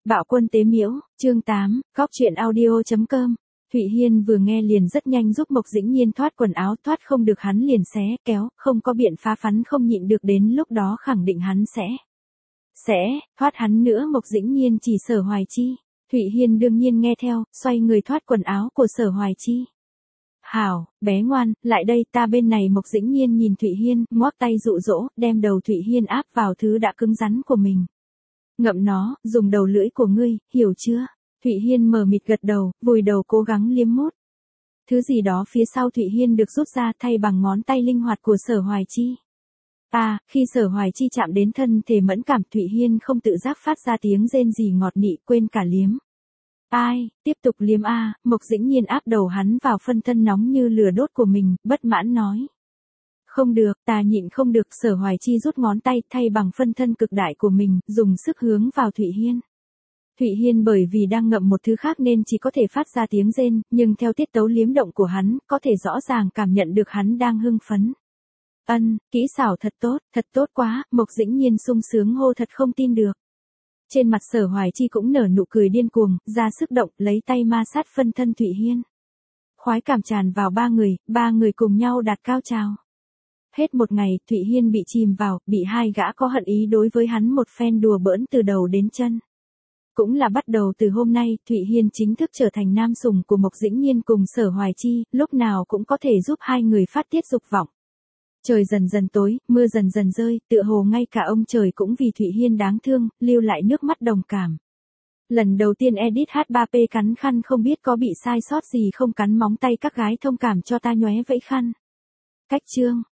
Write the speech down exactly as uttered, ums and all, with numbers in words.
Bạo quân tế miễu, chương tám, góc truyện audio.com. Thụy Hiên vừa nghe liền rất nhanh giúp Mộc Dĩnh Nhiên thoát quần áo, thoát không được hắn liền xé, kéo, không có biện phá phắn không nhịn được, đến lúc đó khẳng định hắn sẽ. Sẽ, thoát hắn nữa. Mộc Dĩnh Nhiên chỉ Sở Hoài Chi. Thụy Hiên đương nhiên nghe theo, xoay người thoát quần áo của Sở Hoài Chi. Hảo, bé ngoan, lại đây ta bên này. Mộc Dĩnh Nhiên nhìn Thụy Hiên, ngoắc tay dụ dỗ, đem đầu Thụy Hiên áp vào thứ đã cứng rắn của mình. Ngậm nó, dùng đầu lưỡi của ngươi, hiểu chưa? Thụy Hiên mờ mịt gật đầu, vùi đầu cố gắng liếm mút. Thứ gì đó phía sau Thụy Hiên được rút ra thay bằng ngón tay linh hoạt của Sở Hoài Chi. À, khi Sở Hoài Chi chạm đến thân thể mẫn cảm, Thụy Hiên không tự giác phát ra tiếng rên rỉ ngọt nị, quên cả liếm. Ai, tiếp tục liếm a. À, Mộc Dĩnh Nhiên áp đầu hắn vào phân thân nóng như lửa đốt của mình, bất mãn nói. Không được, ta nhịn không được. Sở Hoài Chi rút ngón tay thay bằng phân thân cực đại của mình, dùng sức hướng vào Thụy Hiên. Thụy Hiên bởi vì đang ngậm một thứ khác nên chỉ có thể phát ra tiếng rên, nhưng theo tiết tấu liếm động của hắn, có thể rõ ràng cảm nhận được hắn đang hưng phấn. Ân, kỹ xảo thật tốt, thật tốt quá. Mộc Dĩnh Nhiên sung sướng hô thật không tin được. Trên mặt Sở Hoài Chi cũng nở nụ cười điên cuồng, ra sức động, lấy tay ma sát phân thân Thụy Hiên. Khoái cảm tràn vào ba người, ba người cùng nhau đạt cao trào. Hết một ngày, Thụy Hiên bị chìm vào, bị hai gã có hận ý đối với hắn một phen đùa bỡn từ đầu đến chân. Cũng là bắt đầu từ hôm nay, Thụy Hiên chính thức trở thành nam sủng của Mộc Dĩnh Nhiên cùng Sở Hoài Chi, lúc nào cũng có thể giúp hai người phát tiết dục vọng. Trời dần dần tối, mưa dần dần rơi, tựa hồ ngay cả ông trời cũng vì Thụy Hiên đáng thương, lưu lại nước mắt đồng cảm. Lần đầu tiên edit hát ba pê cắn khăn không biết có bị sai sót gì không, cắn móng tay các gái thông cảm cho ta nhóe vẫy khăn. Cách chương